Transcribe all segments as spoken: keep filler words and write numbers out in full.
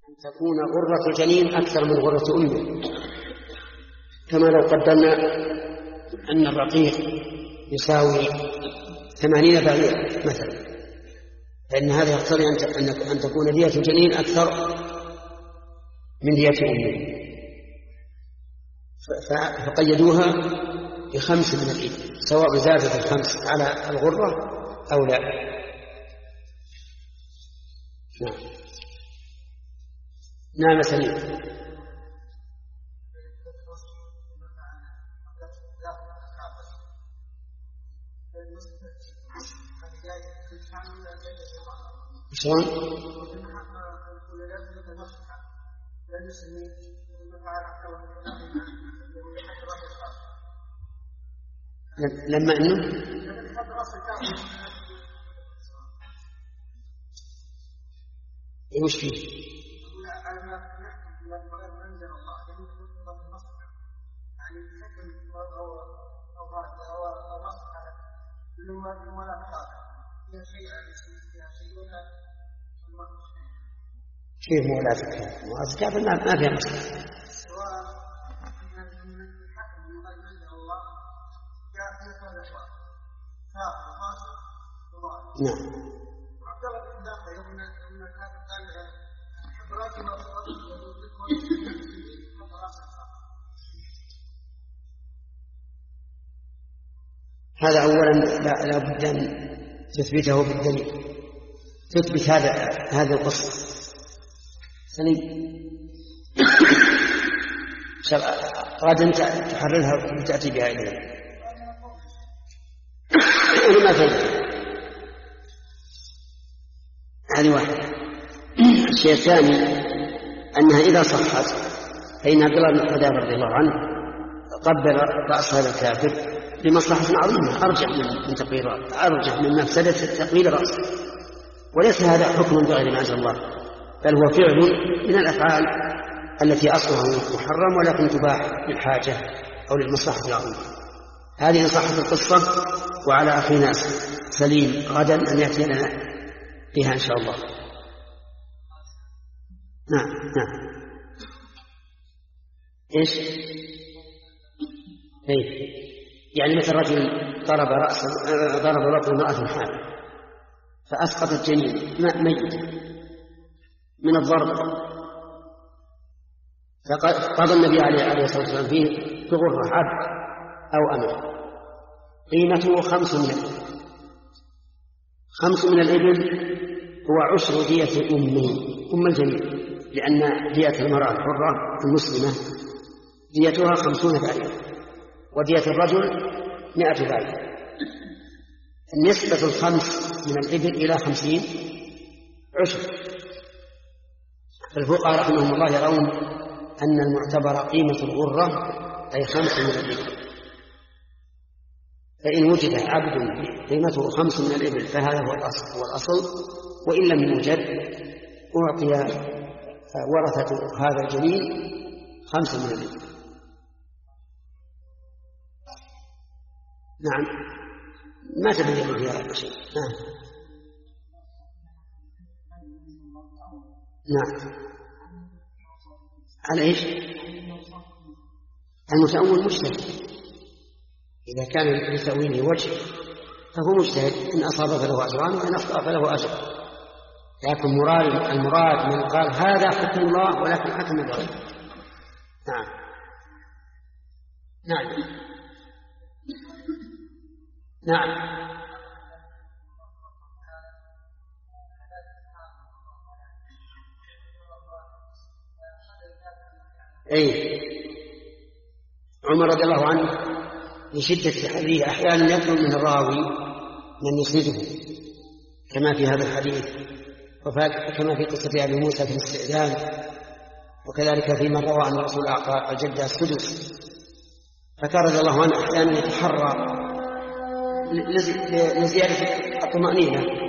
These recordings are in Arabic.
تكون غرة الجنين أكثر من غرة أمه، كما لو قدرنا أن الرقيق يساوي ثمانين بعيرا مثلا، فإن هذا يقتضي أن تكون دية الجنين أكثر من دية أمه، فقيدوها بخمس من الإبل، سواء زادت الخمس على الغرة أو لا. نعم نعم سليم. شلون؟ لما انه وش فيه؟ كيف مولاتك؟ مولاتك ما فيها مشكلة. نعم. هذا أولا لا, لا بد أن تثبته بالدليل، تثبت هذا هذا القصة. سليم. غدا تحررها وتأتي بها إليه. ما فهمت. هذه واحدة. الشيء الثاني أنها إذا صحت فإن عبد الله بن حذافة رضي الله عنه قبل رأس هذا الكافر لمصلحة عظيمة أرجح من تقبيل أرجح من مفسدة تقبيل رأسه، وليس هذا حكم بغير ما أنزل الله، بل هو فعل من الأفعال التي أصلها محرم ولكن تباح للحاجة أو للمصلحة العظيمة. هذه إن صحت القصة، وعلى أخينا سليم غدا أن يأتي لنا فيها إن شاء الله. نعم نعم. إيش؟ إيه؟ يعني مثل رجل ضرب رأسه ضرب رأس امرأة حامل فأسقطت جنين ميت من الضرب، فقضى النبي عليه الصلاة والسلام فيه بغرة عبد أو أمر قيمته خمس من الإبل. خمس من الإبل هو عشر دية أمه أم الجنين، لأن دية المرأة الحرة المسلمة ديتها خمسون بعير، ودية الرجل مئة بعير. النسبة الخمس من الإبل إلى خمسين عشر. الفقهاء رحمهم الله يرون أن المعتبر قيمة الغرة أي خمس من الإبل، فإن وجد عبد قيمته خمس من الإبل فهذا هو الأصل, هو الأصل وإن لم يوجد أعطي ورثة هذا الجنين خمس من الإبل. نعم ما تبين فيها شيء. نعم نعم. على إيش؟ المتأول مجتهد، إذا كان لتأويله وجه فهو مجتهد، إن أصاب فله أجران وإن أخطأ فله أجر. لكن مراد المراد من قال هذا حكم الله ولكن حكم بغيره. نعم نعم نعم. أي عمر رضي الله عنه لشدة تحريه أحيانا يطلب من الراوي من يسنده كما في هذا الحديث، وكما في قصة أبي موسى في الاستئذان، وكذلك في من روى أن الرسول أعطى الجدة السدس. فكان رضي الله عنه أحيانا يتحرى لزيادة الطمأنينة.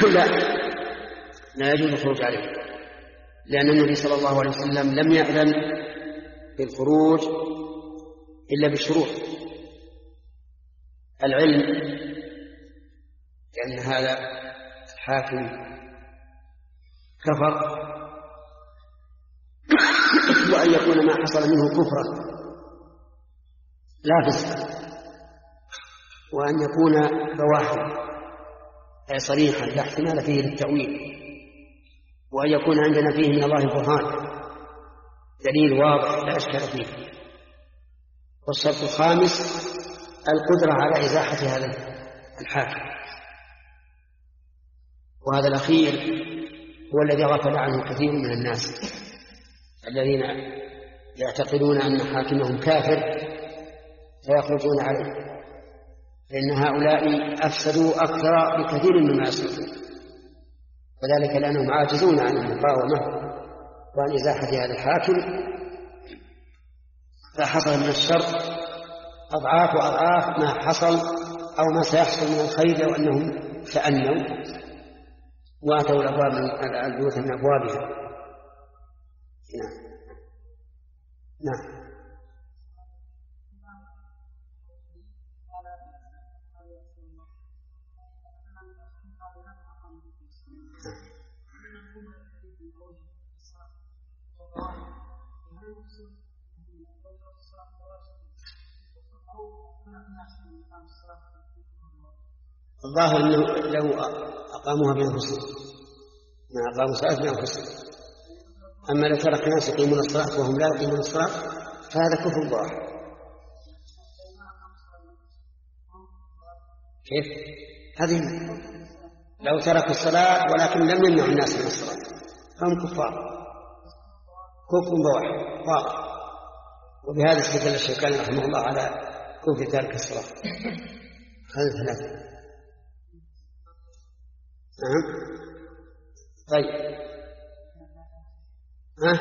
لا لا يجوز الخروج عليه، لأن النبي صلى الله عليه وسلم لم يأذن بالخروج إلا بالشروط. العلم لأن هذا الحاكم كفر، وأن يكون ما حصل منه كفرا لا فسقا، وأن يكون بواحا أي صريحا لا احتمال فيه للتأويل، وأن يكون عندنا فيه من الله برهان دليل واضح لا إشكال فيه. والشرط الخامس القدرة على إزاحة هذا الحاكم، وهذا الأخير هو الذي غفل عنه كثير من الناس الذين يعتقدون أن حاكمهم كافر فيخرجون عليه، لأن هؤلاء أفسدوا أكثر بكثير مما يصلحون، وذلك لأنهم عاجزون عن المقاومة وعن إزاحة هذا الحاكم، فحصل من الشر أضعاف وأضعاف ما حصل أو ما سيحصل من الخير لو أنهم تأنوا وأتوا الأبواب من البيوت من أبوابها. نعم نعم. الظاهر أنه لو أقاموها بأنفسهم ما أقاموا الصلاة بأنفسهم، أما لو ترك الناس يقيمون الصلاة وهم لا يقيمون الصلاة فهذا كفر ظاهر. كيف؟ هذه لو ترك الصلاة ولكن لم يمنع الناس من الصلاة فهم كفار، كفر بواح واضح. وبهذا استدل الشيخان رحمه الله على كفر تارك الصلاة. هذا ثلاثة. نعم. طيب ها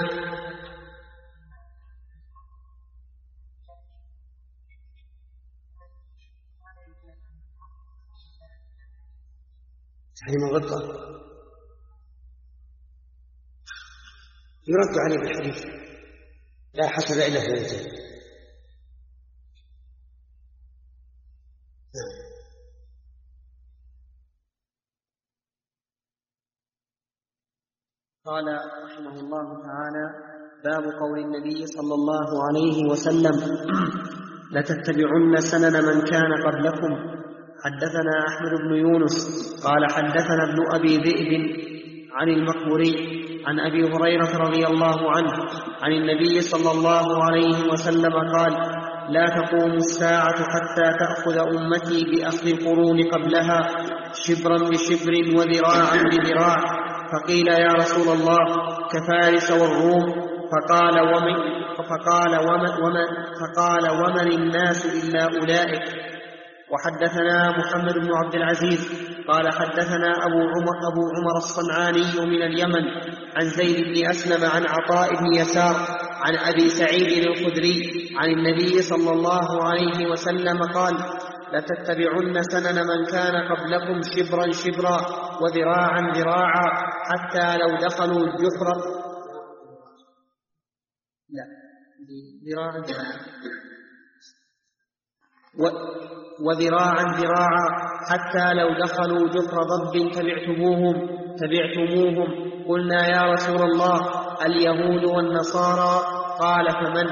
تحريم الغطة يرد عليه بالحديث لا حصل إلا في الوجه. قال رحمه الله تعالى: باب قول النبي صلى الله عليه وسلم: لتتبعن سنن من كان قبلكم. حدثنا أحمد بن يونس قال حدثنا ابن أبي ذئب عن المقبوري عن أبي هريرة رضي الله عنه عن النبي صلى الله عليه وسلم قال: لا تقوم الساعة حتى تأخذ أمتي بأخذ القرون قبلها شبرا بشبر وذراعا بذراع. فقيل: يا رسول الله كفارس والروم؟ فقال: ومن, فقال ومن, ومن, فقال ومن الناس إلا أولئك. وحدثنا محمد بن عبد العزيز قال حدثنا أبو عمر, أبو عمر الصنعاني من اليمن عن زيد بن أسلم عن عطاء بن يسار عن أبي سعيد الخدري عن النبي صلى الله عليه وسلم قال: لتتبعن سنن من كان قبلكم شبرا شبرا وذراعا ذراعا حتى لو دخلوا الجحر لا ذراعا ذراعا و... وذراعا ذراعا حتى لو دخلوا جحر ضب تبعتموهم تبعتموهم قلنا: يا رسول الله اليهود والنصارى؟ قال: فمن؟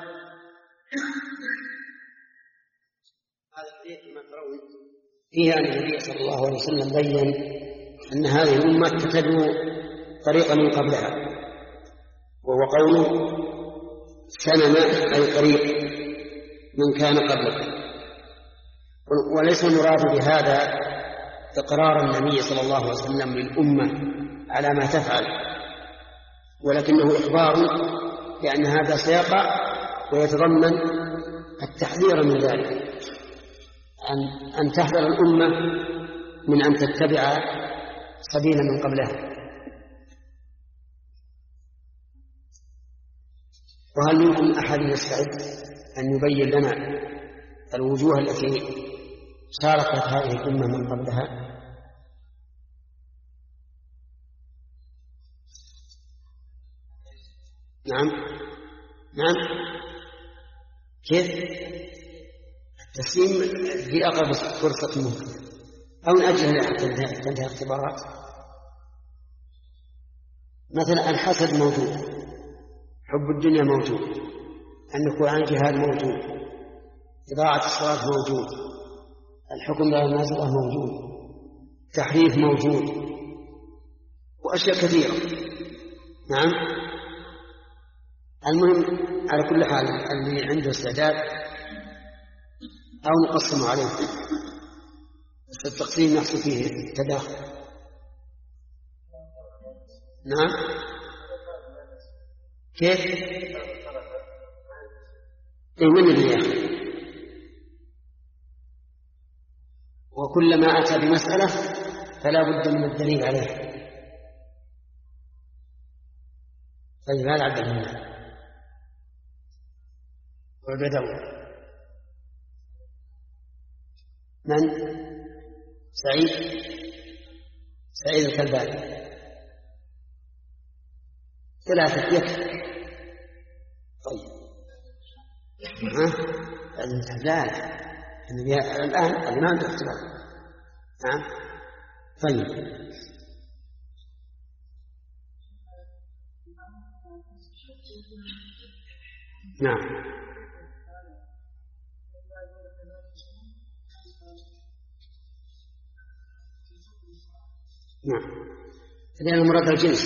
فيها أن النبي صلى الله عليه وسلم بين أن هذه الأمة تتبع طريقا من قبلها، وهو قوله سنن أي طريق من كان قبلكم. وليس المراد بهذا إقرار النبي صلى الله عليه وسلم للأمة على ما تفعل، ولكنه إخبار بأن هذا سيقع ويتضمن التحذير من ذلك، أن, أن تحذر الأمة من أن تتبع سبيلا من قبلها. وهل منكم أحد يستعد أن يبين لنا الوجوه التي شاركت هذه الأمة من قبلها؟ نعم نعم كيف التسليم في أقرب فرصة ممكن أو نأجل حتى تنتهي الاختبارات. مثلا الحسد موجود، حب الدنيا موجود، النكول عن جهاد موجود، إضاعة الصلاة موجود، الحكم لا النازلة موجود، تحريف موجود، وأشياء كثيرة. نعم. المهم على كل حال اللي عنده استعداد أو نقسم عليه، بس التقسيم يحصل فيه تداخل. نعم كيف؟ إيه من اللي يأخذ؟ وكلما أتى بمسألة فلا بد من الدليل عليه. طيب هذا عبد الله والبدوي. من؟ سعيد سعيد الكلباني. ثلاثة يكفي. طيب ها؟ لا الآن ما عنده اختلاف. نعم. طيب نعم. نعم لأن المراد الجنس.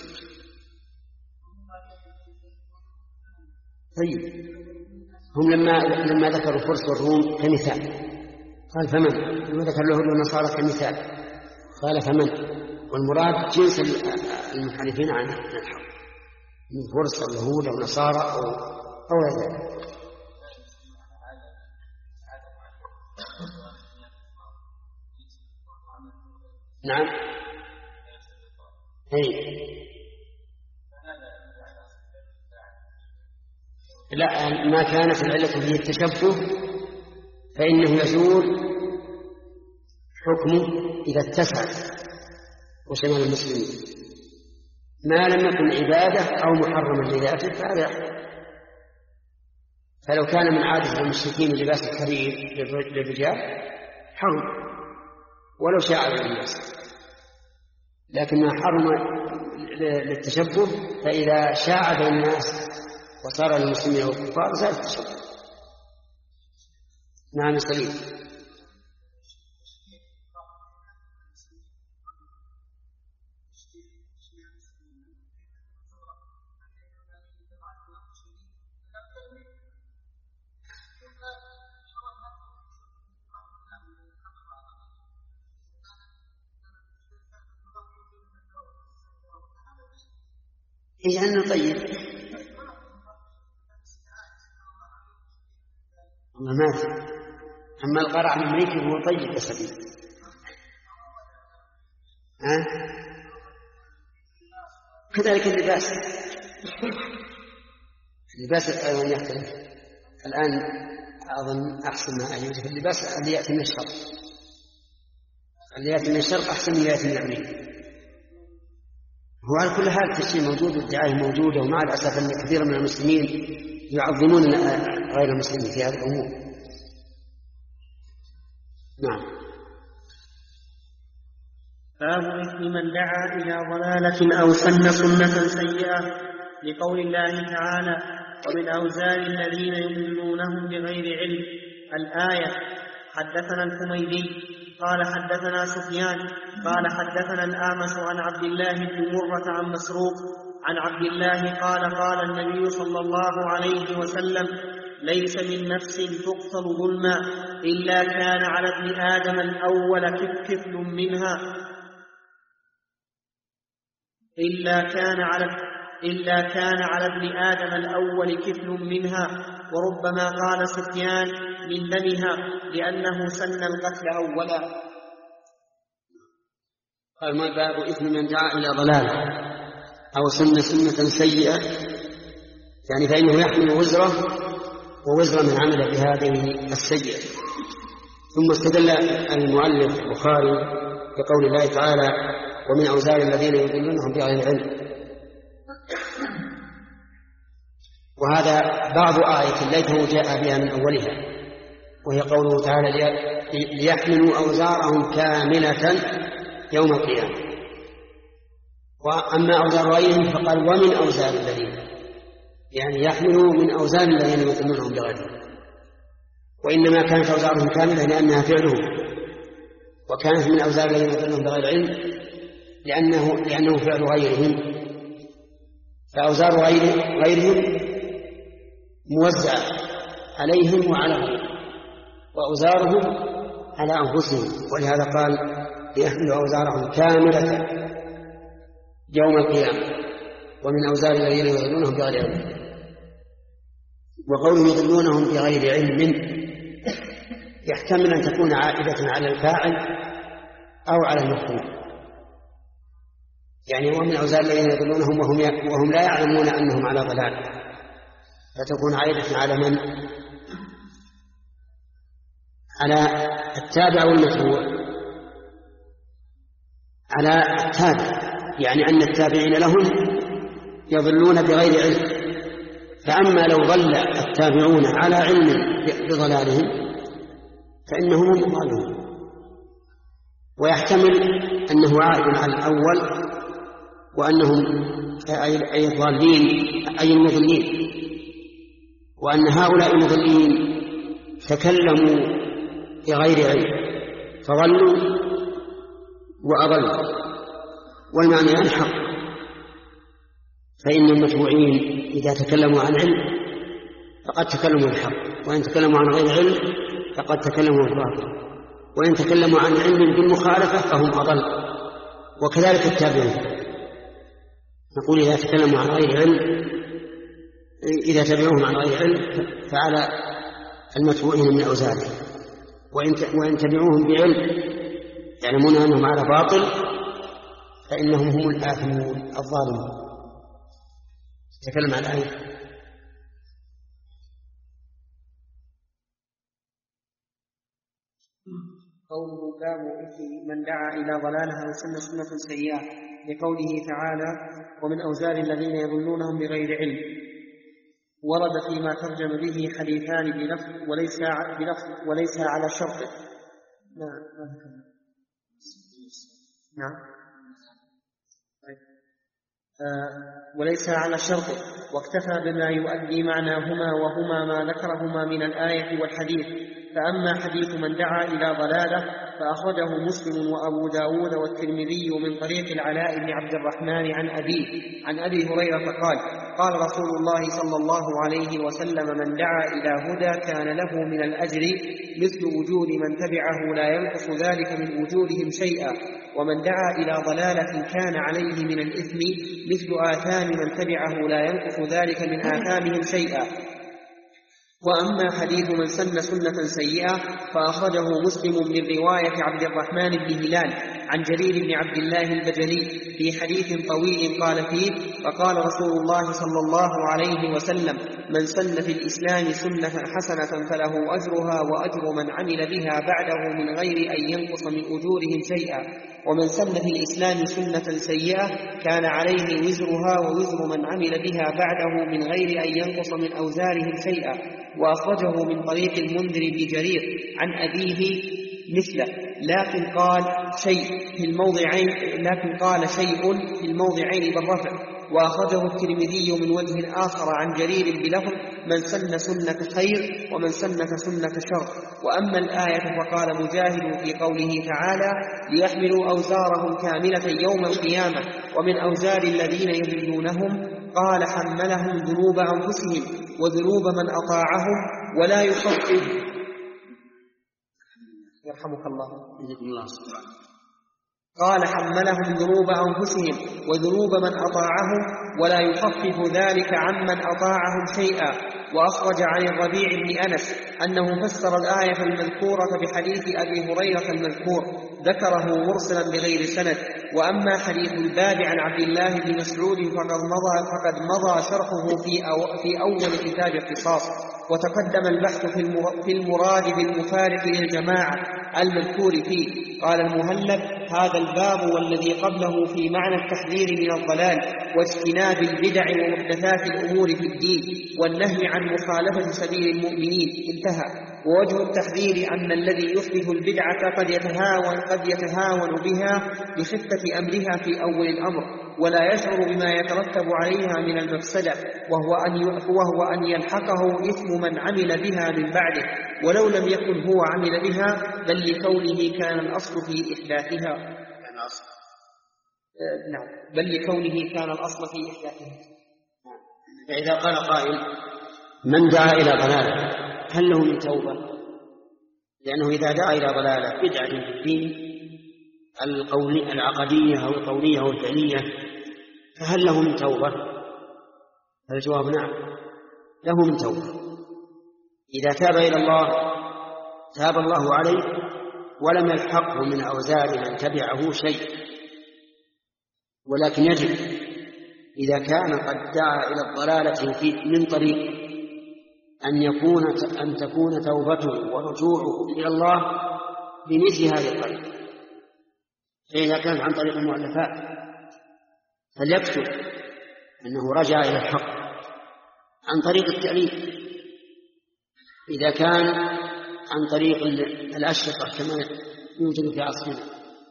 طيب هم لما لما ذكروا فرس والروم كمثال قال فمن، لما ذكر له النصارى كمثال قال فمن، والمراد جنس المنحرفين عن الحق من فرس أو يهود أو نصارى أو أو ذلك. نعم. هي. لا ما كانت العلة فيه التشبه فإنه يزول حكمه إذا اتسع وشمل المسلمين، ما لم يكن عبادة أو محرما لذاته فهذا. فلو كان من عادة المشركين لباس الحرير للرجال حرم ولو شاع على الناس، لكن ما حرم للتشبه فإذا شاع بين الناس وصار المسلمين والكفار زاد التشبه. نعم سليم. إيه أنه طيب والله ما في. أما القرع الأمريكي هو طيب بسبيل. ها كذلك اللباس اللباس أيضا يختلف. الآن أظن أحسن ما يوجد في اللباس اللي يأتي من الشرق، اللي يأتي من الشرق أحسن من يأتي من الأمريكا. هو على كل حال التشريع موجود والدعاية موجودة، ومع الأسف أن كثير من المسلمين يعظمون غير المسلمين في هذه الأمور. نعم. باب إثم من دعا إلى ضلالة أو سن سنة سيئة، لقول الله تعالى: ومن أوزار الذين يضلونهم بغير علم، الآية. حدثنا الحميدي قال حدثنا سفيان قال حدثنا الأعمش عن عبد الله بن مرة عن مسروق عن عبد الله قال قال النبي صلى الله عليه وسلم: ليس من نفس تقتل ظلما إلا كان على ابن آدم الأول كفل منها إلا كان على إلا كان على ابن آدم الأول كفل منها، وربما قال سفيان من دمها لأنه سن القتل أولا. قال ما باب إثم من دعا إلى ضلالة أو سن سنة سيئة، يعني فإنه يحمل وزره ووزر من عمل بهذه السيئة. ثم استدل المؤلف البخاري بقول الله تعالى: ومن أوزار الذين يضلونهم بغير علم. وهذا بعض آية ليته جاء بها من أولها، وهي قوله تعالى ليحملوا أوزارهم كاملة يوم القيامة. وأما أوزار غيرهم فقال ومن أوزار الذين، يعني يحملوا من أوزار الذين يضلونهم بغيرهم، وإنما كانت أوزارهم كاملة لأنها فعلهم، وكانت من أوزار الذين يضلونهم بغير علم لأنه, لأنه فعل غيرهم. فأوزار غيرهم موزعة عليهم وعلى غيرهم، وأوزارهم على أنفسهم، ولهذا قال ليحملوا أوزارهم كاملة يوم القيامة ومن أوزار الذين يضلونهم بغير علم. وقوله يضلونهم بغير علم يحتمل أن تكون عائدة على الفاعل أو على المفعول، يعني ومن أوزار الذين يضلونهم وهم, وهم لا يعلمون أنهم على ضلال، فتكون عائدة على من؟ على التابع والمتبوع، على التابع، يعني أن التابعين لهم يضلون بغير علم. فأما لو ضل التابعون على علم بضلالهم فإنهم هم الضالون. ويحتمل أنه عائد على الأول وأنهم أي الضالين أي المضلين، وأن هؤلاء المضلين تكلموا بغير علم فضلوا وأضلوا، والمعنى الحق. فإن المتبوعين إذا تكلموا عن علم فقد تكلموا بالحق، وإن تكلموا عن غير علم فقد تكلموا بالباطل، وإن تكلموا عن علم بالمخالفة فهم أضل. وكذلك التابعون، نقول إذا تكلموا عن غير علم، إذا تبعوهم عن غير علم فعلى المتبوعين من أوزارهم، وإن تبعوهم بعلم يعلمون أنهم على باطل فإنهم هم الآثمون الظالمون. تكلم عن الآية. قوله باب من دعا إلى ضلالها وسن سنة سيئة، لقوله تعالى ومن أوزار الذين يضلونهم بغير علم. ورد فيما ترجم به حديثان بلفظ وليس بلفظ وليس على شرط. نعم نعم آه وليس على شرط، واكتفى بما يؤدي معناهما وهما ما ذكرهما من الآية والحديث. فأما حديث من دعا إلى ضلالة فأخرجه مسلم وأبو داود والترمذي من طريق العلاء بن عبد الرحمن عن أبيه عن أبي هريرة قال قال رسول الله صلى الله عليه وسلم من دعا إلى هدى كان له من الأجر مثل وجود من تبعه لا ينقص ذلك من وجودهم شيئا، ومن دعا إلى ضلالة كان عليه من الإثم مثل آثام من تبعه لا ينقص ذلك من آثامهم شيئا. وأما حديث من سن سنة سيئة فأخرجه مسلم من رواية عبد الرحمن بن هلال عن جرير بن عبد الله البجلي في حديث طويل قال فيه فقال رسول الله صلى الله عليه وسلم من سن في الإسلام سنة حسنة فله أجرها وأجر من عمل بها بعده من غير أن ينقص من أجورهم شيئا، ومن سن في الإسلام سنة سيئة كان عليه وزرها ووزر من عمل بها بعده من غير أن ينقص من أوزارهم شيئا. وأخرجه من طريق المنذر بن جرير عن أبيه مثله، لكن قال شيء في الموضعين لكن قال شيء في الموضعين بالرفع. وأخرجه الترمذي من وجه آخر عن جرير بلفظ من سن سنة خير ومن سن سنة شر. وأما الآية فقال مجاهد في قوله تعالى ليحملوا أوزارهم كاملة يوم القيامة ومن أوزار الذين يضلونهم قال حملهم ذنوب أنفسهم وذنوب من أطاعهم ولا يخفف يرحمك الله قال حملهم ذنوب أنفسهم وذنوب من أطاعهم ولا يخفف ذلك عمن أطاعهم شيئا. وأخرج عن الربيع بن أنس أنه فسر الآية المذكورة بحديث أبي هريرة المذكور ذكره مرسلا بغير سند. وأما حديث الباب عن عبد الله بن مسعود فقد مضى, فقد مضى شرحه في, أو في أول كتاب القصاص، وتقدم البحث في المراد بالمفارق للجماعة المذكور فيه. قال المهلب: هذا الباب والذي قبله في معنى التحذير من الضلال واجتناب البدع ومحدثات الأمور في الدين والنهي عن مخالفة سبيل المؤمنين. انتهى. ووجه التحذير أن الذي يحدث البدعة قد يتهاون, قد يتهاون بها لخفة أمرها في أول الأمر، ولا يشعر بما يترتب عليها من المفسدة، وهو أن, وهو أن يلحقه إثم من عمل بها من بعده، ولو لم يكن هو عمل بها، بل لكونه كان الأصل في إحداثها. نعم، بل لكونه كان الأصل في إحداثها. فإذا قال قائل: من دعا إلى ضلالة هل له من توبة؟ لأنه إذا دعا إلى ضلالة بدعة في الدين القولي العقدية أو القولية أو الفعلية فهل له من توبة؟ الجواب نعم، له من توبة. إذا تاب إلى الله تاب الله عليه ولم يلحقه من أوزار من تبعه شيء، ولكن يجب إذا كان قد دعا إلى الضلالة في من طريق أن يكون أن تكون توبته ورجوعه إلى الله بمثل هذه الطريقة. فإذا كانت عن طريق المؤلفات فليكتب أنه رجع إلى الحق عن طريق التأليف. إذا كان عن طريق الأشرطة كما يوجد في عصرنا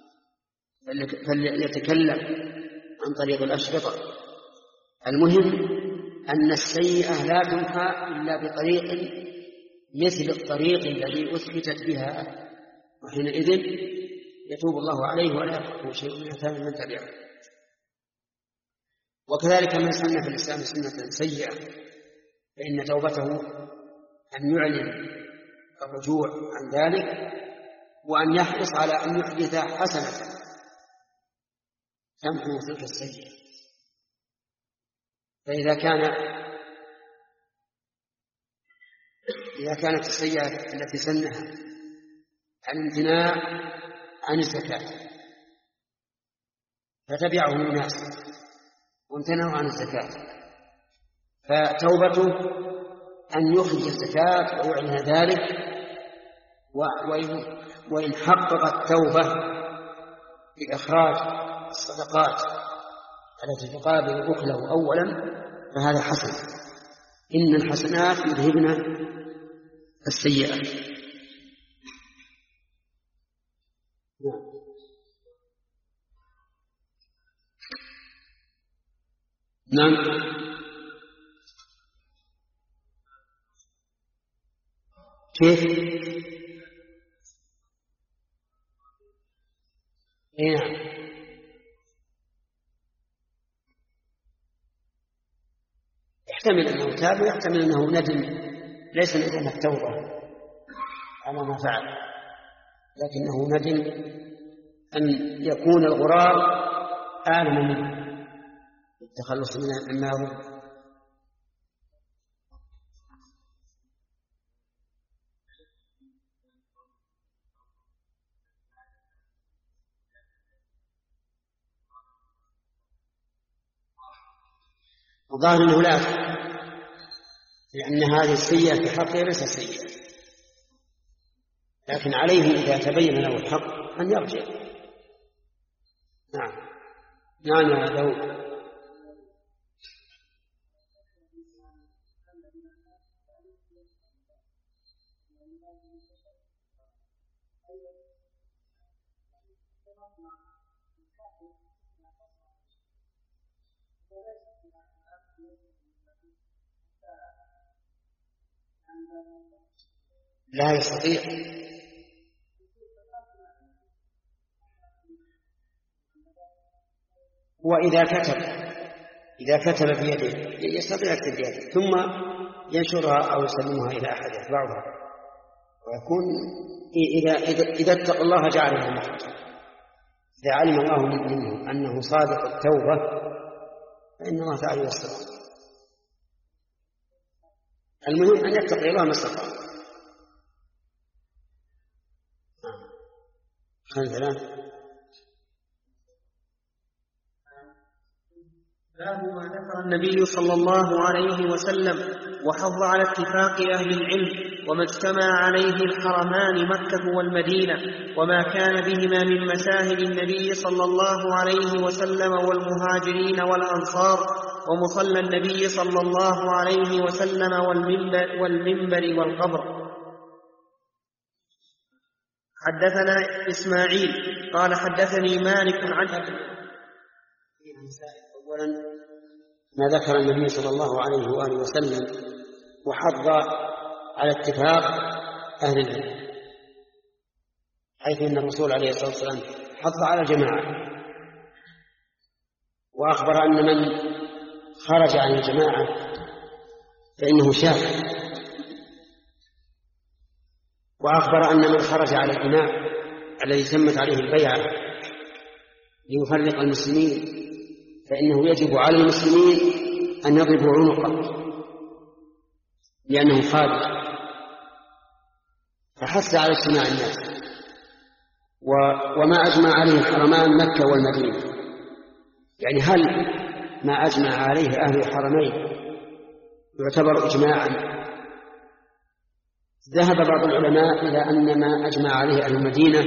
فليتكلم عن طريق الأشرطة. المهم أن السيئة لا تمحى إلا بطريق مثل الطريق الذي أثبتت بها، وحينئذ يتوب الله عليه ولا يخفه شيء من أثام من تبعه. وكذلك من سن في الإسلام سنة سيئة فإن توبته أن يعلن الرجوع عن ذلك، وأن يحرص على أن يحدث حسنة تمحو تلك السيئة. فإذا كان إذا كانت السيئة التي سنها الامتناع عن الزكاة فتبعه الناس وامتنعوا عن الزكاة، فتوبته أن يخرج الزكاة ويعلن ذلك، وإن حققت توبة بإخراج الصدقات التي تقابل أكله أولا فهذا حسن. إن الحسنات يذهبن السيئات. نعم. كيف؟ نعم. يحتمل أنه تاب ويحتمل أنه ندم، ليس ندم التوبة على ما فعل، لكنه ندم أن يكون الغرار أعلم منه التخلص من النار. وظاهر أنه لا، لأن هذه السيئة في حقه ليست سيئة، لكن عليه إذا تبين له الحق أن يرجع. نعم. نعم يا داود. لا يستطيع. وإذا كتب إذا كتب بيده يستطيع يكتب بيده ثم ينشرها أو يسلمها إلى أحد يتبعها، ويكون إذا إذا إذا اتقى الله جعل له مخرجا. إذا علم الله منه أنه صادق التوبة فإن الله تعالى يستر. المهم أن يتقي الله ما استطاع. باب ما ذكر النبي صلى الله عليه وسلم وحض على اتفاق أهل العلم وما اجتمع عليه الحرمان مكة والمدينة وما كان بهما من مشاهد النبي صلى الله عليه وسلم والمهاجرين والأنصار ومصلى النبي صلى الله عليه وسلم والمنبر, والمنبر والقبر. حدثنا إسماعيل قال حدثني مالك عن أولا ما ذكر النبي صلى الله عليه وآله وسلم وحض على اتفاق أهل العلم، حيث أن الرسول عليه الصلاة والسلام حض على الجماعة، وأخبر أن من خرج عن الجماعة فإنه شاذ، وأخبر أن من خرج على الإمام الذي تمت عليه البيعة ليفرق المسلمين فإنه يجب على المسلمين أن يضربوا عنقه لأنه خارج، فحث على اجتماع الناس. وما أجمع عليه الحرمان مكة والمدينة، يعني هل ما أجمع عليه أهل الحرمين يعتبر إجماعا؟ ذهب بعض العلماء إلى أن ما أجمع عليه أهل المدينة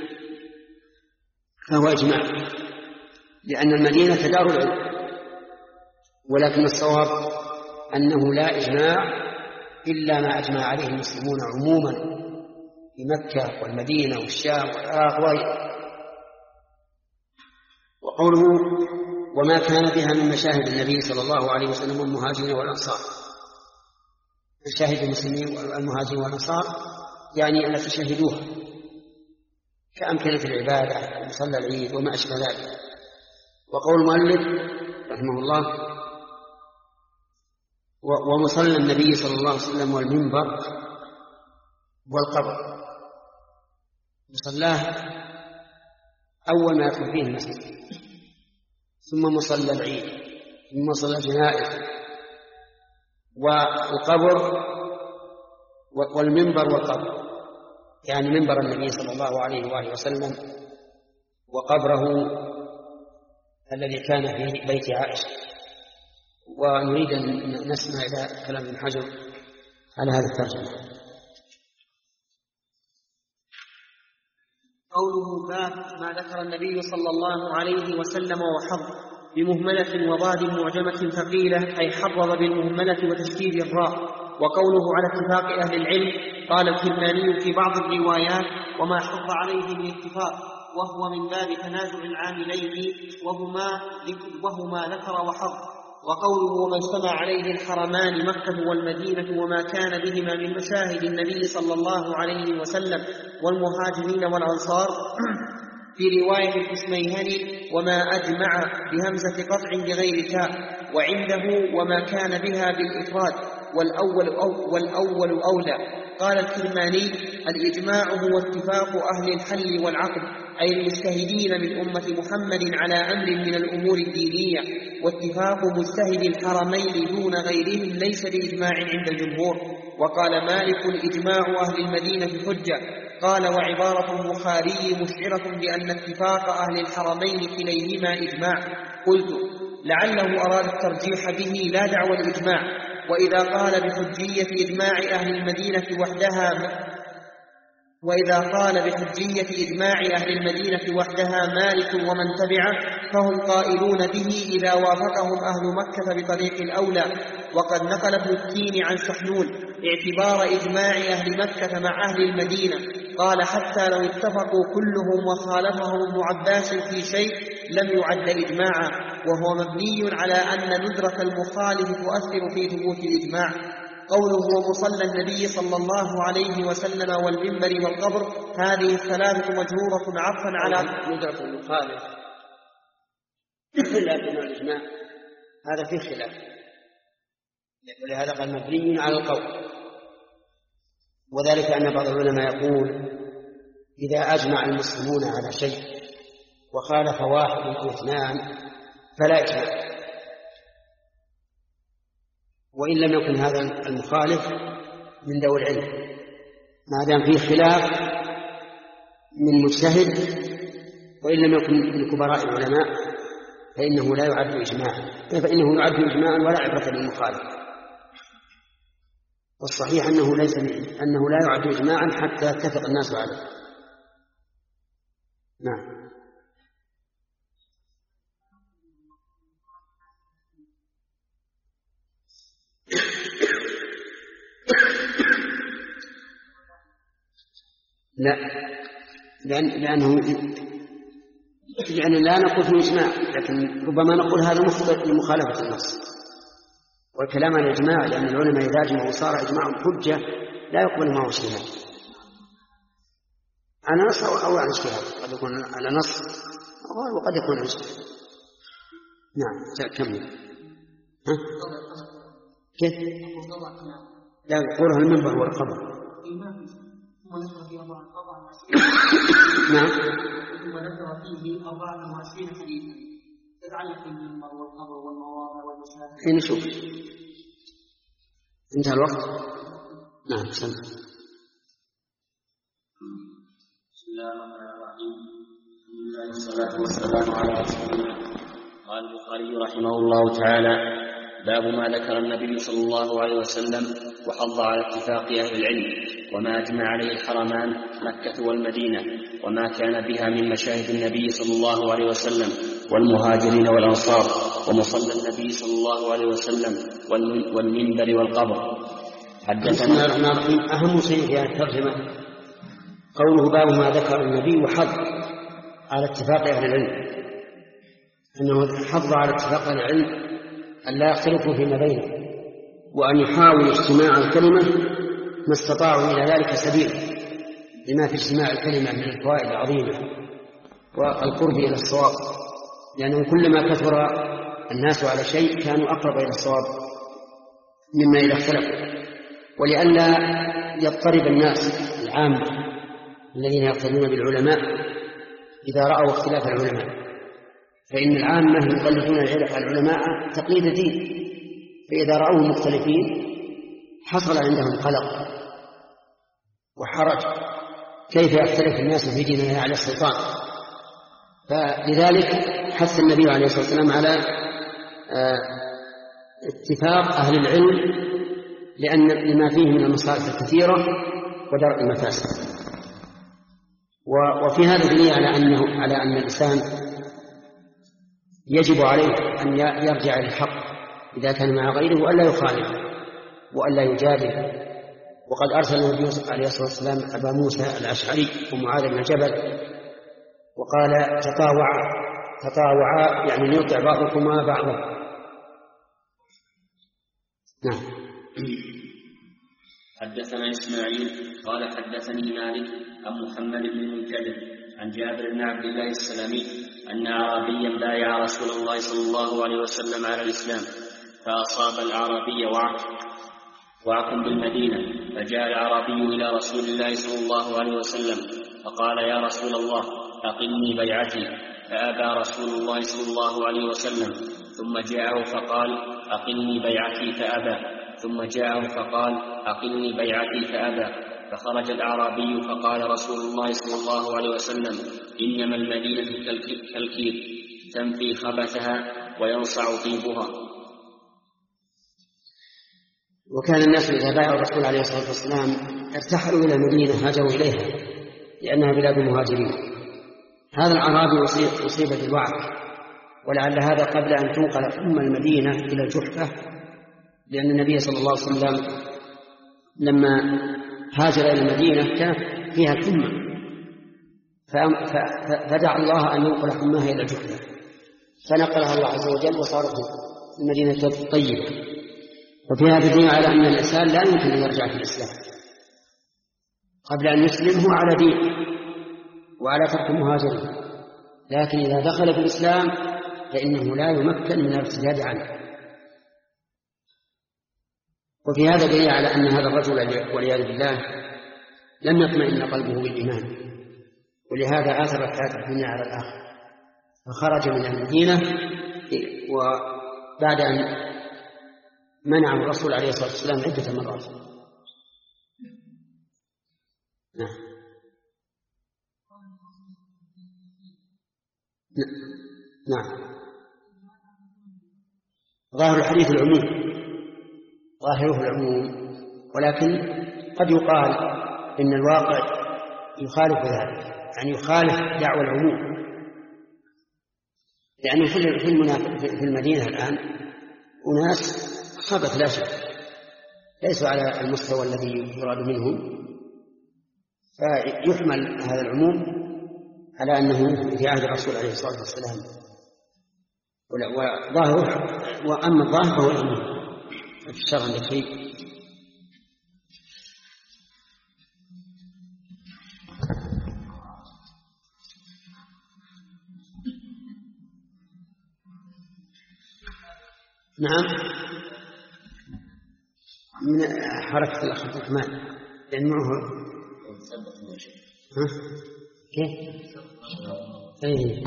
فهو إجماع، لأن المدينة دار العلم، ولكن الصواب أنه لا إجماع إلا ما أجمع عليه المسلمون عموما في مكة والمدينة والشام والعراق وغيرها. وقوله وما كان بها من مشاهد النبي صلى الله عليه وسلم والمهاجرين والأنصار، مشاهد المسلمين والمهاجرين والأنصار يعني التي شهدوها كأمكنة العبادة مصلى العيد وما أشبه ذلك. وقول المؤلف رحمه الله ومصلى النبي صلى الله عليه وسلم والمنبر والقبر، مصلاه أول ما يدخل فيه المسجد، ثم مصلى العيد، ثم مصلى الجنائز، والقبر والمنبر والقبر، يعني منبر النبي صلى الله عليه وآله وسلم وقبره الذي كان في بيت عائشة. ونريد أن نسمع إلى كلام ابن حجر على هذا الترجمة. قوله باب ما ذكر النبي صلى الله عليه وسلم وحض بمهملة وضاد معجمة ثقيلة، أي حرض بالمهملة وتشديد الراء. وقوله على اتفاق أهل العلم قال الكرماني في بعض الروايات وما حض عليه من اتفاق، وهو من باب تنازع العاملين وهما, وهما ذكر وحض. وقوله وما اجتمع عليه الحرمان مكة والمدينة وما كان بهما من مشاهد النبي صلى الله عليه وسلم والمهاجرين والأنصار في رواية الحسميهني وما أجمع بهمزة قطع بغير تاء، وعنده وما كان بها بالإفراد والأول, أو والأول أولى. قال الكرماني الإجماع هو اتفاق أهل الحل والعقد، أي المجتهدين من أمة محمد على أمر من الأمور الدينية، واتفاق مجتهد الحرمين دون غيرهم ليس بإجماع عند الجمهور. وقال مالك إجماع أهل المدينة حجة. قال وعبارة البخاري مشعرة بأن اتفاق أهل الحرمين كليهما إجماع. قلت لعله أراد الترجيح به لا دعوى الإجماع. وإذا قال بحجية إجماع أهل المدينة وحدها وإذا قال بحجية إجماع أهل المدينة وحدها مالك ومن تبعه فهم قائلون به إذا وافقهم أهل مكة بطريق الأولى. وقد نقل ابن التين عن سحنون اعتبار إجماع أهل مكة مع أهل المدينة، قال حتى لو اتفقوا كلهم وخالفهم ابن عباس في شيء لم يعد إجماعا، وهو مبني على أن ندرة المخالف تؤثر في ثبوت الإجماع. قوله ومصلى النبي صلى الله عليه وسلم والمنبر والقبر، هذه الثلاثة مجرورة عطفا على ندرة المخالف، لكن الإجماع هذا فيه خلاف، ولهذا قال مبني على القول. وذلك أن بعض العلماء يقول إذا أجمع المسلمون على شيء وخالف واحد أو اثنان فلا إجماع، وإن لم يكن هذا المخالف من ذوي العلم، ما دام فيه خلاف من مجتهد وإن لم يكن من كبراء العلماء فإنه لا يعد إجماعا، فإنه يعد إجماعا ولا عبرة للمخالف. والصحيح أنه ليس أنه لا يعد إجماعا حتى يتفق الناس عليه. نعم. لا، لأن لأنه يعني لا نقول في إجماع، لكن ربما نقول هذا مخطئ لمخالفة النص، والكلام عن الإجماع لأن العلماء إذا أجمعوا وصار إجماع حجة لا يقبل معه اجتهاد على نص أو على اجتهاد، قد يكون على نص وقد يكون على اجتهاد. نعم كمل. ها؟ كيف؟ لا يقولها المنبر والقبر. نعم. ثم ذكر فيه أربعة وعشرين حديثا تتعلق بالمنبر والقبر والمواضع والمشاهد. حين نشوف انتهى الوقت. نعم سمع. بسم الله الرحمن الرحيم. الحمد لله والصلاة والسلام على رسول الله. قال البخاري رحمه الله تعالى: باب ما ذكر النبي صلى الله عليه وسلم وحض على اتفاق أهل العلم وما أجمع عليه الحرمان مكة والمدينة وما كان بها من مشاهد النبي صلى الله عليه وسلم والمهاجرين والأنصار ومصلى النبي صلى الله عليه وسلم والمنبر والقبر. حدثنا الرحمن الرحيم. أهم شيء في هذه الترجمة قوله باب ما ذكر النبي وحض على اتفاق أهل العلم، أنه حض على اتفاق أهل العلم أن لا يختلفوا فيما بينهم وأن يحاولوا اجتماع الكلمة ما استطاعوا إلى ذلك سبيل، لما في اجتماع الكلمة من الفوائد العظيمة والقرب إلى الصواب، لأنه كلما كثر الناس على شيء كانوا أقرب إلى الصواب مما إذا اختلفوا. ولئلا يضطرب الناس العامة الذين يقتدون بالعلماء إذا رأوا اختلاف العلماء، فإن العامة يقلدون العلماء تقليد الدين، فإذا رأوهم مختلفين حصل عندهم قلق وحرج، كيف يختلف الناس في دين الله على السلطان. فلذلك حث النبي عليه الصلاة والسلام على اتفاق أهل العلم لأن لما فيه من المصالح الكثيرة ودرء المفاسد. وفي هذا دليل على أنه على أن الإنسان يجب عليه أن يرجع إلى الحق إذا كان مع غيره وألا يخالف وألا يجادل. وقد أرسل النبي عليه الصلاة والسلام أبا موسى الأشعري ومعاذ بن جبل وقال: تطاوعا تطاوعا يعني يطع بعضكما بعضا. نعم. حدثنا إسماعيل قال حدثني مالك عن محمد بن المنكدر عن جابر بن عبد الله السلمي أن أعرابيا بايع رسول الله صلى الله عليه وسلم على الإسلام، فأصاب الأعرابي وعك وعك بالمدينة، فجاء الأعرابي إلى رسول الله صلى الله عليه وسلم فقال: يا رسول الله أقلني بيعتي، فأبى رسول الله صلى الله عليه وسلم، ثم جاءه فقال: أقلني بيعتي، فأبى، ثم جاءه فقال: أقلني بيعتي، فأبى. فخرج الأعرابي فقال رسول الله صلى الله عليه وسلم: إنما المدينة كالكير تنفي خبثها وينصع طيبها. وكان الناس إذا بايعوا الرسول عليه الصلاة والسلام ارتحلوا إلى المدينة، هاجروا إليها لأنها بلاد المهاجرين. هذا الأعرابي أصيب بالوعك، ولعل هذا قبل أن تنقل أم المدينة إلى الجحفة، لأن النبي صلى الله عليه وسلم لما هاجر إلى المدينة كانت فيها الأمة، فدعا الله أن ينقل أمها إلى الجحفة، فنقلها الله عز وجل وصارت المدينة طيبة. وفي هذا دليل على أن الإنسان لا يمكن أن يرجع في الإسلام قبل أن يسلم، هو على دين وعلى ترك المهاجرين، لكن إذا دخل في الإسلام فإنه لا يمكن من الارتداد عنه. وفي هذا دليل على أن هذا الرجل والعياذ بالله لم يطمئن قلبه بالإيمان، ولهذا آثر الحياة الدنيا على الآخرة، فخرج من المدينة وبعد أن منع الرسول عليه الصلاة والسلام عدة مرات. نعم. نعم. ظاهر الحديث العموم، ظاهره العموم ولكن قد يقال إن الواقع يخالف ذلك، يعني يخالف دعوى العموم، لأن في المدينة الآن أناس خبث لا شك ليسوا على المستوى الذي يراد منهم، فيحمل هذا العموم على أنه في عهد الرسول عليه الصلاة والسلام، وظاهر وأما الظاهر فهو العموم. في الشرع عندك شيء؟ نعم، من حركة الأخ عبد الرحمن لأن معه ها؟ كيف؟ أيه.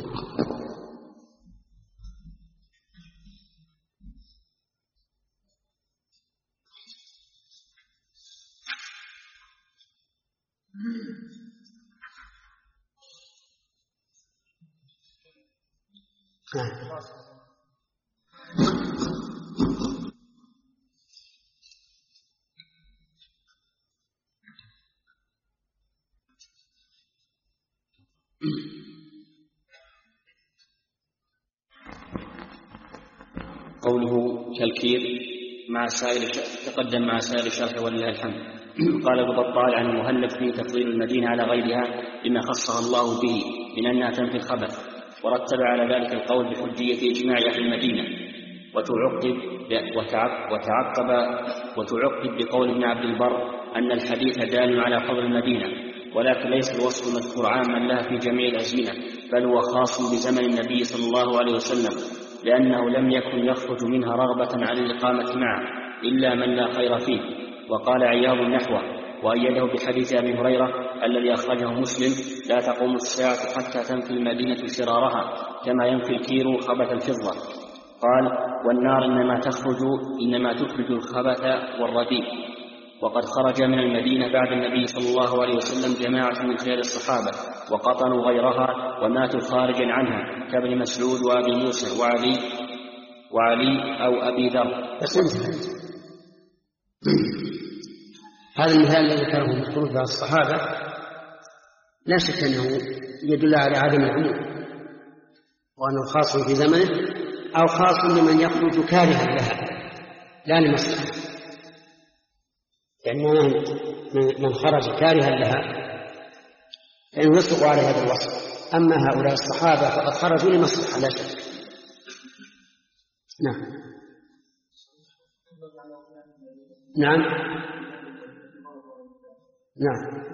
قوله كالكير مع سائر تقدم مع سائر الشرح ولله الحمد. قال ابو بطال عن المهلب في تفضيل المدينة على غيرها بما خصها الله به من أنها تنفي الخبث، ورتب على ذلك القول بحجية إجماع أهل المدينة، وتعقب وتعقب وتعقب بقول ابن عبد البر أن الحديث دال على فضل المدينة، ولكن ليس الوصف المذكور عاما لها في جميع الأزمنة، بل هو خاص بزمن النبي صلى الله عليه وسلم، لأنه لم يكن يخرج منها رغبة عن الإقامة معه إلا من لا خير فيه. وقال عياض نحوه، وأيده بحديث أبي هريرة الذي أخرجه مسلم: لا تقوم الساعة حتى تنفي المدينة شرارها كما ينفي الكير خبث الفضة. قال: والنار إنما تخرج إنما تخرج الخبث والرديء. وقد خرج من المدينة بعد النبي صلى الله عليه وسلم جماعة من خير الصحابة وقطنوا غيرها وماتوا خارجا عنها كابن مسعود وأبي موسى وعلي وعلي أو أبي ذر. هذا المثال الذي ذكره من خروج بعض الصحابة لا شك أنه يدل على عدم العموم، وأنه خاص في زمنه أو خاص لمن يخرج كارها لها لا لمصلحة، يعني من خرج كارها لها فإنه يصدق على هذا الوصف. أما هؤلاء الصحابة فقد خرجوا لمصلحة لا شك. نعم نعم نعم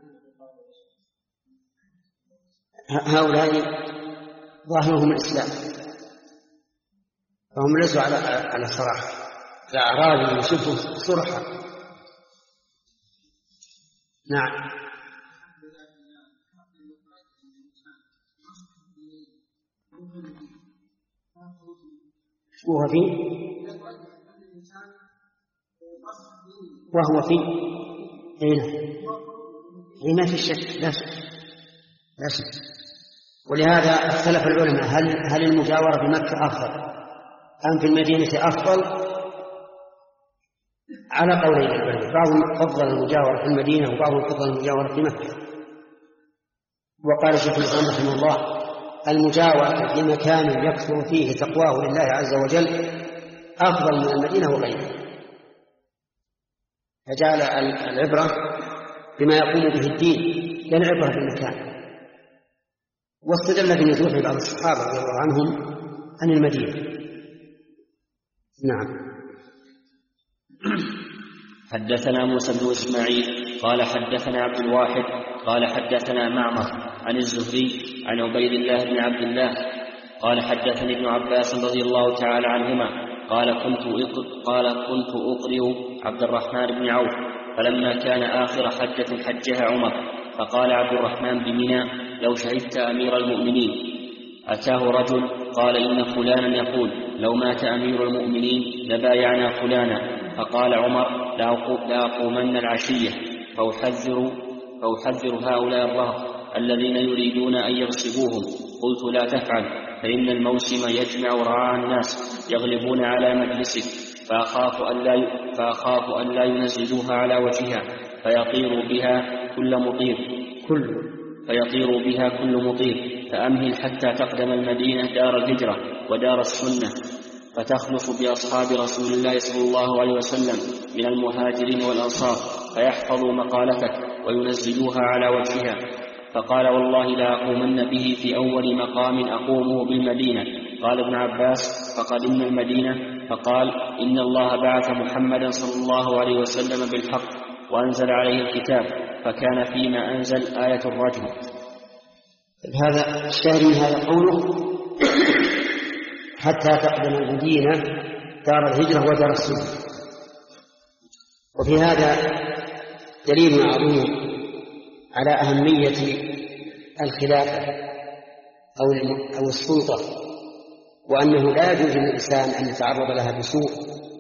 هؤلاء ظاهرهم الإسلام، فهم ليسوا على على صراحة، الأعراب يشوفوا صرحة. نعم وهو في وهو في هنا هنا في الشك لا شك لا شك. ولهذا اختلف العلماء هل هل المجاورة بمكة أفضل أم في المدينة أفضل؟ على قولين العلماء، بعضهم فضل المجاورة في المدينة وبعضهم فضل المجاورة في مكة. وقال شيخ الإسلام رحمه الله: المجاورة في مكان يكثر فيه تقواه لله عز وجل أفضل من المدينة وغيرها، فجعل العبرة بما يقوم به الدين لا العبرة بالمكان. واستدل بنزول بعض الصحابة رضي الله عنهم عن المدينة. نعم. حدثنا موسى بن إسماعيل قال حدثنا عبد الواحد قال حدثنا معمر عن الزهري عن عبيد الله بن عبد الله قال حدثني ابن عباس رضي الله تعالى عنهما قال كنت قال كنت أقرئ عبد الرحمن بن عوف، فلما كان آخر حجة حجها عمر فقال عبد الرحمن بمنى: لو شهدت أمير المؤمنين. أتاه رجل قال: إن فلانا يقول لو مات أمير المؤمنين لبايعنا فلانا. فقال عمر: لا أقومن العشية فأحذر, فأحذر هؤلاء الرهط الذين يريدون أن يغصبوهم. قلت: لا تفعل، فإن الموسم يجمع رعاع الناس يغلبون على مجلسك، فأخاف أن لا فأخاف أن لا ينزلوها على وجهها فيطير بها كل مطير كل فيطير بها كل مطير فأمهل حتى تقدم المدينة دار الهجرة ودار السنة فتخلص بأصحاب رسول الله صلى الله عليه وسلم من المهاجرين والأنصار فيحفظوا مقالتك وينزلوها على وجهها. فقال والله لا أقومن به في أول مقام أقومه بالمدينة. قال ابن عباس فقدمنا المدينة فقال إن الله بعث محمدا صلى الله عليه وسلم بالحق وأنزل عليه الكتاب فكان فيما أنزل آية الرجم. هذا الشاهد من هذا قوله حتى تقدم المدينة دار الهجرة ودار السنة. وفي هذا دليل عظيم على أهمية الخلافة أو السلطة، وأنه لا يجوز للإنسان أن يتعرض لها بسوء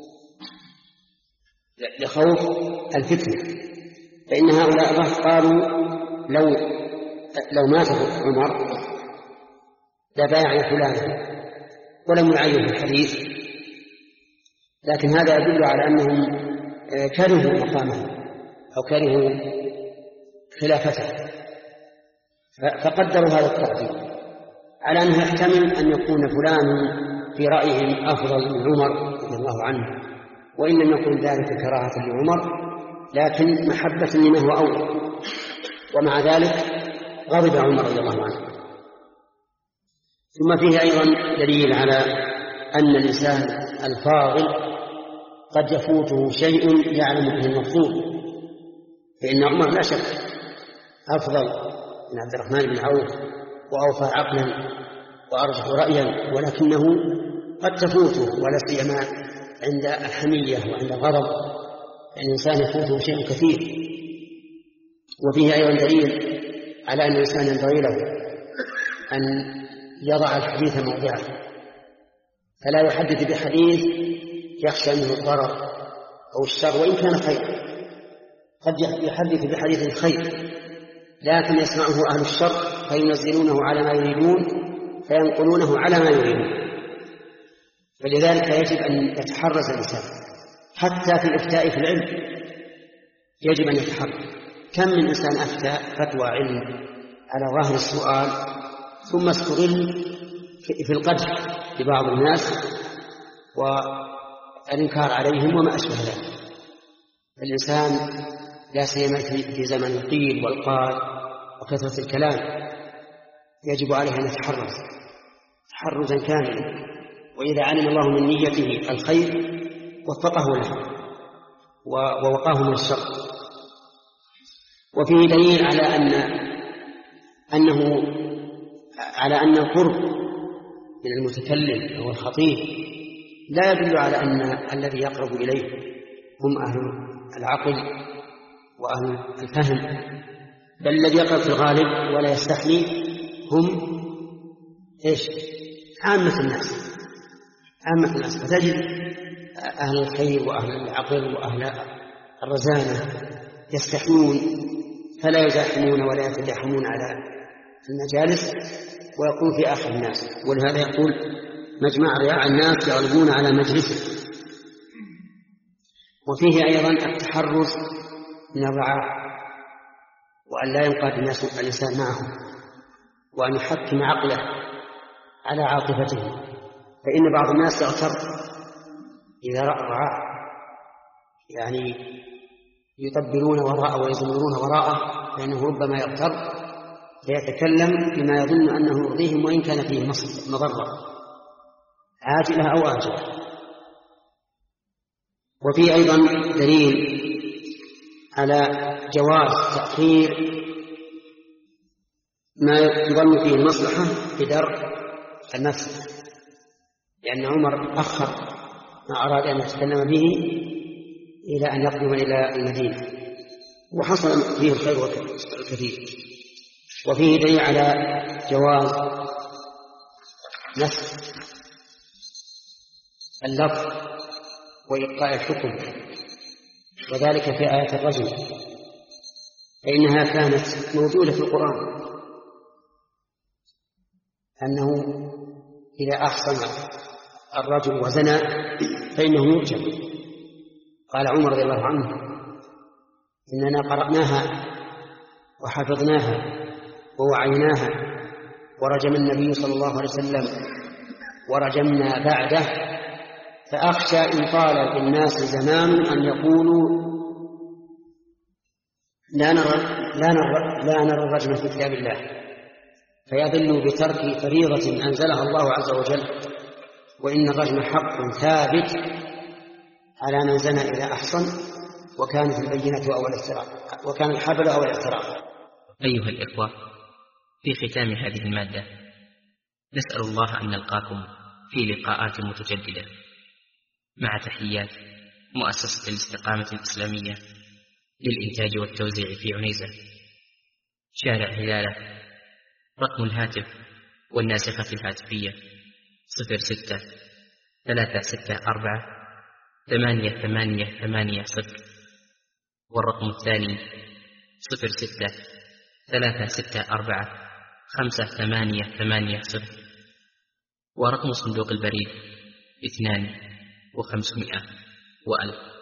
لخوف الفتنة. فإن هؤلاء قالوا لو لو مات عمر لبايع فلان ولم يعين في الحديث، لكن هذا يدل على أنهم كرهوا مقامه أو كرهوا خلافته، فقدروا هذا التقدير على أنه يحتمل أن يكون فلان في رأيهم أفضل من عمر رضي الله عنه، وإن لم يكن ذلك كراهة لعمر لكن محبة لمن هو أولى. ومع ذلك غضب عمر رضي الله عنه. ثم فيه أيضا دليل على أن الإنسان الفاضل قد يفوته شيء يعلم به المفضول، فإن عمر لا شك أفضل من عبد الرحمن بن عوف وأوفى عقلا وأرجح رأيا، ولكنه قد تفوته ولا سيما عند الحمية وعند الغضب، الإنسان يفوته شيء كثير. وفيه أيضا دليل على أن الإنسان ينبغي له أن يضع الحديث موضعه، فلا يحدث بحديث يخشى منه الضرر أو الشر وإن كان خير. قد يحدث بحديث خير لكن يسمعه أهل الشر فينزلونه على ما يريدون فينقلونه على ما يريدون. فلذلك يجب أن يتحرز الإنسان حتى في الإفتاء في العلم، يجب أن يتحرز. كم من إنسان أفتى فتوى علم على ظاهر السؤال ثم استغل في القدح لبعض الناس والإنكار عليهم وما أشبه ذلك. الإنسان لا سيما في زمن القيل والقال وكثرة الكلام يجب عليه أن يتحرز تحرزا كاملا، وإذا علم الله من نيته الخير وفقه له ووقاه من الشر. وفيه دليل على أن أنه على أن القرب من المتكلم أو الخطيب لا يدل على أن الذي يقرب إليه هم أهل العقل وأهل الفهم، بل الذي يقرب في الغالب ولا يستحمي هم إيش؟ عامة الناس عامة الناس. فتجد أهل الخير وأهل العقل وأهل الرزانة يستحمون فلا يزاحمون ولا يتزاحمون على المجالس ويكون في آخر الناس. ولهذا يقول مجمع رياع الناس يغلبون على مجلسه. وفيه أيضا التحرز من الرعاع وأن لا ينقاد الناس الإنسان معهم وأن يحكم عقله على عاطفته، فإن بعض الناس يغتر إذا رأى الرعاع، يعني يطبلون وراءه ويزمرون وراءه، فإنه ربما يغتر فيتكلم بما يظن أنه يرضيهم وإن كان فيه مضرة عاجلة أو آجلة. وفي أيضا دليل على جواز تأخير ما يظن فيه المصلحة بدرء المفسدة، لأن عمر أخر ما أراد أن يتكلم به إلى أن يقدم إلى المدينة وحصل فيه الخير الكثير. وفيه دليل على جواز نسخ اللفظ وإبقاء الحكم، وذلك في آية الرجم، فإنها كانت موجودة في القرآن أنه إذا أحصن الرجل وزنى فإنه يرجم. قال عمر رضي الله عنه إننا قرأناها وحفظناها ووعيناها ورجم النبي صلى الله عليه وسلم ورجمنا بعده، فأخشى إن طال بالناس زمان أن يقولوا لا نرى, لا نرى, لا نرى الرجم في كتاب الله، فيضلوا بترك فريضة أنزلها الله عز وجل. وإن الرجم حق ثابت على من زنى إذا أحصن وكانت البينة أو الافتراء وكان الحبل أو الافتراء. أيها الإخوة، في ختام هذه المادة نسأل الله أن نلقاكم في لقاءات متجددة، مع تحيات مؤسسة الاستقامة الإسلامية للإنتاج والتوزيع في عنيزة، شارع هلالة. رقم الهاتف والناسخة الهاتفية صفر ستة ثلاثة ستة أربعة ثمانية ثمانية ثمانية صفر، والرقم الثاني صفر ستة ثلاثة ستة أربعة خمسة ثمانية ثمانية صفر، ورقم صندوق البريد اثنان وخمسمائة وألف.